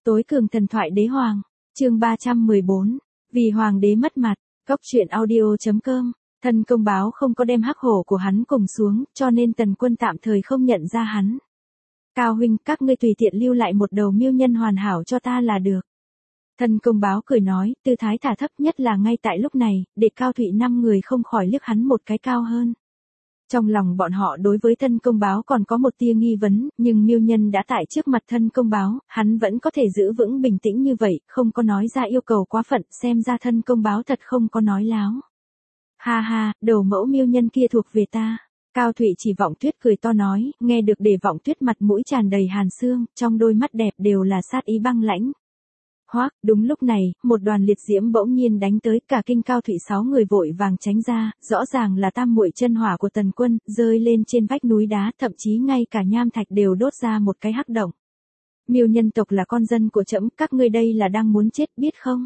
Tối cường thần thoại đế hoàng, chương 314, vì hoàng đế mất mặt, góc truyện audio.com, thân công báo không có đem hắc hổ của hắn cùng xuống, cho nên Tần Quân tạm thời không nhận ra hắn. Cao huynh, các ngươi tùy tiện lưu lại một đầu miêu nhân hoàn hảo cho ta là được. Thân công báo cười nói, tư thái thả thấp, nhất là ngay tại lúc này, để Cao Thụy 5 người không khỏi liếc hắn một cái cao hơn. Trong lòng bọn họ đối với thân công báo còn có một tia nghi vấn, nhưng miêu nhân đã tại trước mặt thân công báo, hắn vẫn có thể giữ vững bình tĩnh như vậy, không có nói ra yêu cầu quá phận, xem ra thân công báo thật không có nói láo. Ha ha, đầu mẫu miêu nhân kia thuộc về ta. Cao Thụy chỉ Vọng Tuyết cười to nói, nghe được để Vọng Tuyết mặt mũi tràn đầy hàn xương, trong đôi mắt đẹp đều là sát ý băng lãnh. Hoác, đúng lúc này, một đoàn liệt diễm bỗng nhiên đánh tới, cả kinh Cao Thụy 6 người vội vàng tránh ra, rõ ràng là tam muội chân hỏa của Tần Quân, rơi lên trên vách núi đá, thậm chí ngay cả nham thạch đều đốt ra một cái hắc động. Miêu nhân tộc là con dân của trẫm, các ngươi đây là đang muốn chết biết không?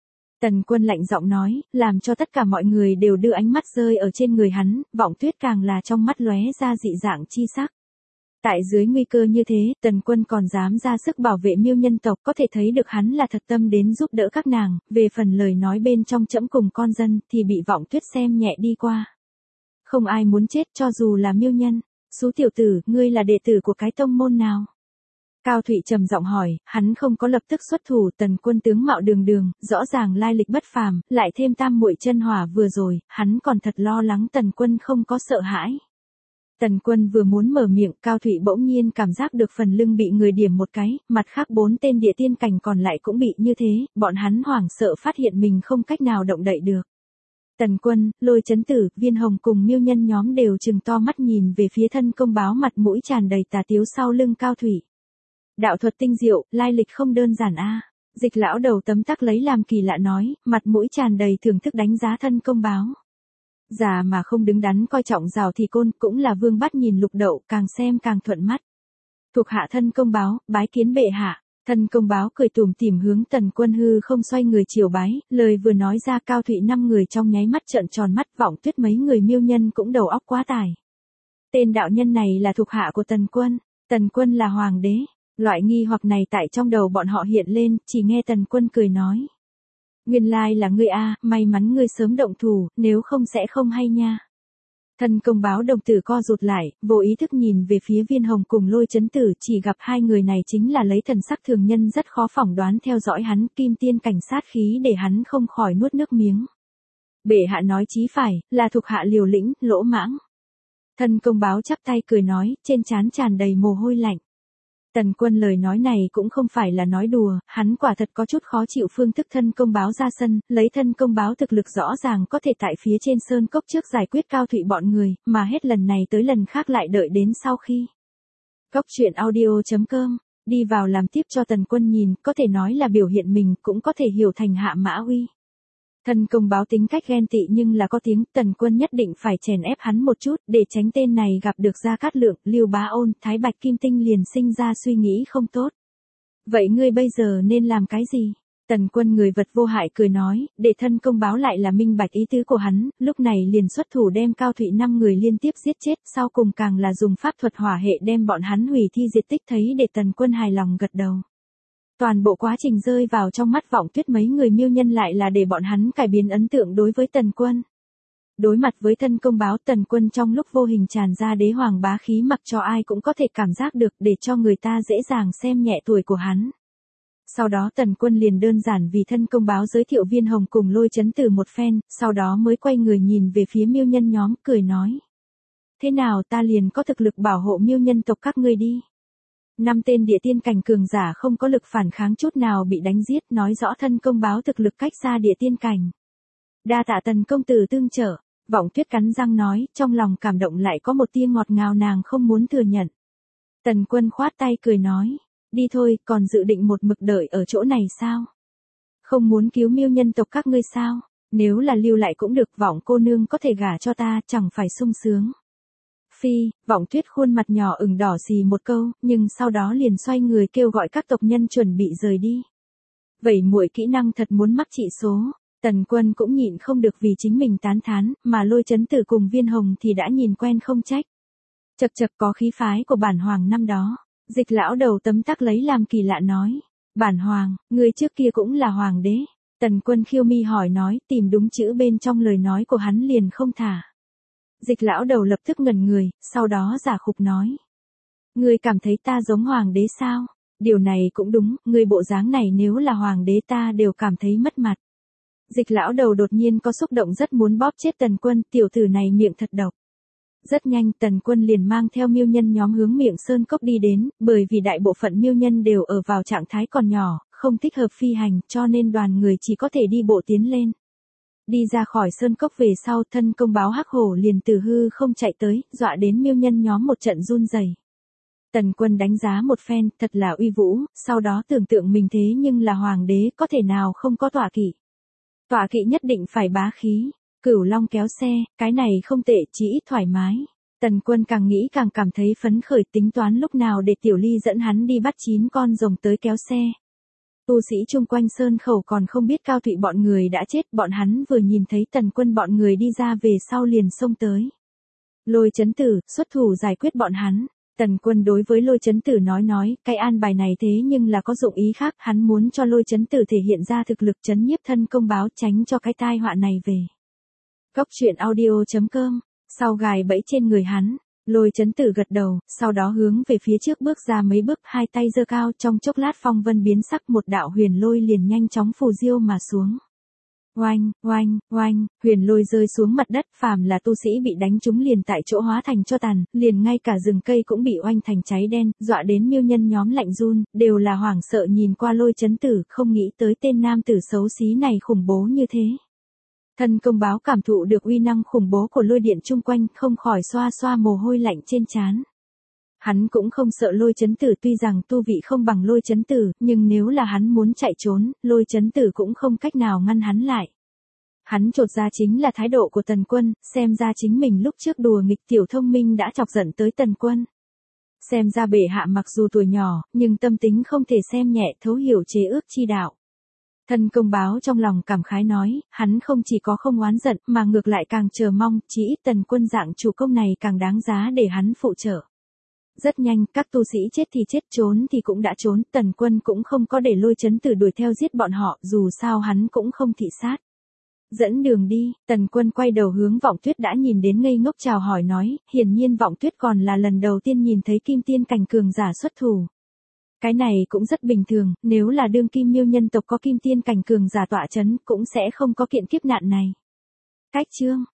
Tần Quân lạnh giọng nói, làm cho tất cả mọi người đều đưa ánh mắt rơi ở trên người hắn, Vọng Tuyết càng là trong mắt lóe ra dị dạng chi sắc. Tại dưới nguy cơ như thế, Tần Quân còn dám ra sức bảo vệ miêu nhân tộc, có thể thấy được hắn là thật tâm đến giúp đỡ các nàng, về phần lời nói bên trong trẫm cùng con dân, thì bị Vọng Tuyết xem nhẹ đi qua. Không ai muốn chết cho dù là miêu nhân. Xú tiểu tử, ngươi là đệ tử của cái tông môn nào? Cao Thụy trầm giọng hỏi, hắn không có lập tức xuất thủ, Tần Quân tướng mạo đường đường, rõ ràng lai lịch bất phàm, lại thêm tam muội chân hỏa vừa rồi, hắn còn thật lo lắng Tần Quân không có sợ hãi. Tần Quân vừa muốn mở miệng, Cao Thụy bỗng nhiên cảm giác được phần lưng bị người điểm một cái, mặt khác 4 tên địa tiên cảnh còn lại cũng bị như thế, bọn hắn hoảng sợ phát hiện mình không cách nào động đậy được. Tần Quân, Lôi Chấn Tử, Viên Hồng cùng miêu nhân nhóm đều trừng to mắt nhìn về phía thân công báo mặt mũi tràn đầy tà tiếu sau lưng Cao Thụy. Đạo thuật tinh diệu, lai lịch không đơn giản a. Dịch lão đầu tấm tắc lấy làm kỳ lạ nói, mặt mũi tràn đầy thưởng thức đánh giá thân công báo. Già mà không đứng đắn coi trọng rào thì côn, cũng là Vương Bát nhìn Lục Đậu, càng xem càng thuận mắt. Thuộc hạ thân công báo, bái kiến bệ hạ. Thân công báo cười tủm tỉm hướng Tần Quân hư không xoay người chiều bái, lời vừa nói ra Cao Thụy 5 người trong nháy mắt trợn tròn mắt, Vọng Tuyết mấy người miêu nhân cũng đầu óc quá tải. Tên đạo nhân này là thuộc hạ của Tần Quân, Tần Quân là hoàng đế. Loại nghi hoặc này tại trong đầu bọn họ hiện lên, chỉ nghe Tần Quân cười nói. Nguyên lai là ngươi a, may mắn ngươi sớm động thủ, nếu không sẽ không hay nha. Thân công báo đồng tử co rụt lại, vô ý thức nhìn về phía Viên Hồng cùng Lôi Chấn Tử, chỉ gặp hai người này chính là lấy thần sắc thường nhân rất khó phỏng đoán theo dõi hắn, kim tiên cảnh sát khí để hắn không khỏi nuốt nước miếng. Bệ hạ nói chí phải, là thuộc hạ liều lĩnh, lỗ mãng. Thân công báo chắp tay cười nói, trên trán tràn đầy mồ hôi lạnh. Tần Quân lời nói này cũng không phải là nói đùa, hắn quả thật có chút khó chịu phương thức thân công báo ra sân, lấy thân công báo thực lực rõ ràng có thể tại phía trên sơn cốc trước giải quyết Cao Thụy bọn người, mà hết lần này tới lần khác lại đợi đến sau khi. Góc truyện audio.com, đi vào làm tiếp cho Tần Quân nhìn, có thể nói là biểu hiện mình, cũng có thể hiểu thành hạ mã uy. Thân công báo tính cách ghen tị nhưng là có tiếng, Tần Quân nhất định phải chèn ép hắn một chút, để tránh tên này gặp được Gia Cát Lượng, Lưu Bá Ôn, Thái Bạch Kim Tinh liền sinh ra suy nghĩ không tốt. Vậy ngươi bây giờ nên làm cái gì? Tần Quân người vật vô hại cười nói, để thân công báo lại là minh bạch ý tứ của hắn, lúc này liền xuất thủ đem Cao Thụy 5 người liên tiếp giết chết, sau cùng càng là dùng pháp thuật hỏa hệ đem bọn hắn hủy thi diệt tích, thấy để Tần Quân hài lòng gật đầu. Toàn bộ quá trình rơi vào trong mắt Vọng Tuyết mấy người miêu nhân lại là để bọn hắn cải biến ấn tượng đối với Tần Quân. Đối mặt với thân công báo, Tần Quân trong lúc vô hình tràn ra đế hoàng bá khí, mặc cho ai cũng có thể cảm giác được, để cho người ta dễ dàng xem nhẹ tuổi của hắn. Sau đó Tần Quân liền đơn giản vì thân công báo giới thiệu Viên Hồng cùng Lôi Chấn Tử một phen, sau đó mới quay người nhìn về phía miêu nhân nhóm, cười nói. Thế nào, ta liền có thực lực bảo hộ miêu nhân tộc các ngươi đi. 5 tên địa tiên cảnh cường giả không có lực phản kháng chút nào bị đánh giết, nói rõ thân công báo thực lực cách xa địa tiên cảnh. Đa tạ Tần công tử tương trợ, Vọng Tuyết cắn răng nói, trong lòng cảm động lại có một tia ngọt ngào nàng không muốn thừa nhận. Tần Quân khoát tay cười nói, đi thôi, còn dự định một mực đợi ở chỗ này sao? Không muốn cứu miêu nhân tộc các ngươi sao? Nếu là lưu lại cũng được, Vọng cô nương có thể gả cho ta, chẳng phải sung sướng. Phi, Vọng Tuyết khuôn mặt nhỏ ửng đỏ xì một câu, nhưng sau đó liền xoay người kêu gọi các tộc nhân chuẩn bị rời đi. Vậy muội kỹ năng thật muốn mắc trị số. Tần Quân cũng nhịn không được vì chính mình tán thán, mà Lôi Chấn Tử cùng Viên Hồng thì đã nhìn quen không trách. Chật chật, có khí phái của bản hoàng năm đó. Dịch lão đầu tấm tắc lấy làm kỳ lạ nói. Bản hoàng, người trước kia cũng là hoàng đế. Tần Quân khiêu mi hỏi nói, tìm đúng chữ bên trong lời nói của hắn liền không thả. Dịch lão đầu lập tức ngẩn người, sau đó giả khục nói. Ngươi cảm thấy ta giống hoàng đế sao? Điều này cũng đúng, ngươi bộ dáng này nếu là hoàng đế ta đều cảm thấy mất mặt. Dịch lão đầu đột nhiên có xúc động rất muốn bóp chết Tần Quân, tiểu tử này miệng thật độc. Rất nhanh Tần Quân liền mang theo miêu nhân nhóm hướng miệng sơn cốc đi đến, bởi vì đại bộ phận miêu nhân đều ở vào trạng thái còn nhỏ, không thích hợp phi hành, cho nên đoàn người chỉ có thể đi bộ tiến lên. Đi ra khỏi sơn cốc về sau, thân công báo hắc hổ liền từ hư không chạy tới, dọa đến miêu nhân nhóm một trận run rẩy. Tần Quân đánh giá một phen, thật là uy vũ, sau đó tưởng tượng mình thế nhưng là hoàng đế, có thể nào không có tọa kỵ. Tọa kỵ nhất định phải bá khí. Cửu Long kéo xe, cái này không tệ, chỉ ít thoải mái. Tần Quân càng nghĩ càng cảm thấy phấn khởi, tính toán lúc nào để Tiểu Ly dẫn hắn đi bắt 9 con rồng tới kéo xe. Tu sĩ chung quanh sơn khẩu còn không biết Cao Thụy bọn người đã chết, bọn hắn vừa nhìn thấy Tần Quân bọn người đi ra về sau liền xông tới. Lôi Chấn Tử, xuất thủ giải quyết bọn hắn. Tần Quân đối với Lôi Chấn Tử nói, cái an bài này thế nhưng là có dụng ý khác, hắn muốn cho Lôi Chấn Tử thể hiện ra thực lực trấn nhiếp thân công báo, tránh cho cái tai họa này về. Cốc truyện audio.com, sau gài bẫy trên người hắn, Lôi Chấn Tử gật đầu, sau đó hướng về phía trước bước ra mấy bước, hai tay giơ cao, trong chốc lát phong vân biến sắc, một đạo huyền lôi liền nhanh chóng phù diêu mà xuống. Oanh, oanh, oanh, huyền lôi rơi xuống mặt đất, phàm là tu sĩ bị đánh trúng liền tại chỗ hóa thành cho tàn, liền ngay cả rừng cây cũng bị oanh thành cháy đen, dọa đến miêu nhân nhóm lạnh run, đều là hoảng sợ nhìn qua Lôi Chấn Tử, không nghĩ tới tên nam tử xấu xí này khủng bố như thế. Thân công báo cảm thụ được uy năng khủng bố của lôi điện chung quanh, không khỏi xoa xoa mồ hôi lạnh trên trán. Hắn cũng không sợ Lôi Chấn Tử, tuy rằng tu vị không bằng Lôi Chấn Tử, nhưng nếu là hắn muốn chạy trốn, Lôi Chấn Tử cũng không cách nào ngăn hắn lại. Hắn chột ra chính là thái độ của Tần Quân, xem ra chính mình lúc trước đùa nghịch tiểu thông minh đã chọc giận tới Tần Quân. Xem ra bệ hạ mặc dù tuổi nhỏ, nhưng tâm tính không thể xem nhẹ, thấu hiểu chế ước chi đạo. Thân công báo trong lòng cảm khái nói, hắn không chỉ có không oán giận, mà ngược lại càng chờ mong, chỉ ít Tần Quân dạng chủ công này càng đáng giá để hắn phụ trợ. Rất nhanh, các tu sĩ chết thì chết, trốn thì cũng đã trốn, Tần Quân cũng không có để Lôi Chấn Tử đuổi theo giết bọn họ, dù sao hắn cũng không thị sát. Dẫn đường đi, Tần Quân quay đầu hướng Vọng Tuyết đã nhìn đến ngây ngốc chào hỏi nói, hiển nhiên Vọng Tuyết còn là lần đầu tiên nhìn thấy kim tiên cảnh cường giả xuất thủ. Cái này cũng rất bình thường, nếu là đương kim miêu nhân tộc có kim tiên cảnh cường giả tọa chấn, cũng sẽ không có kiện kiếp nạn này. Cách chương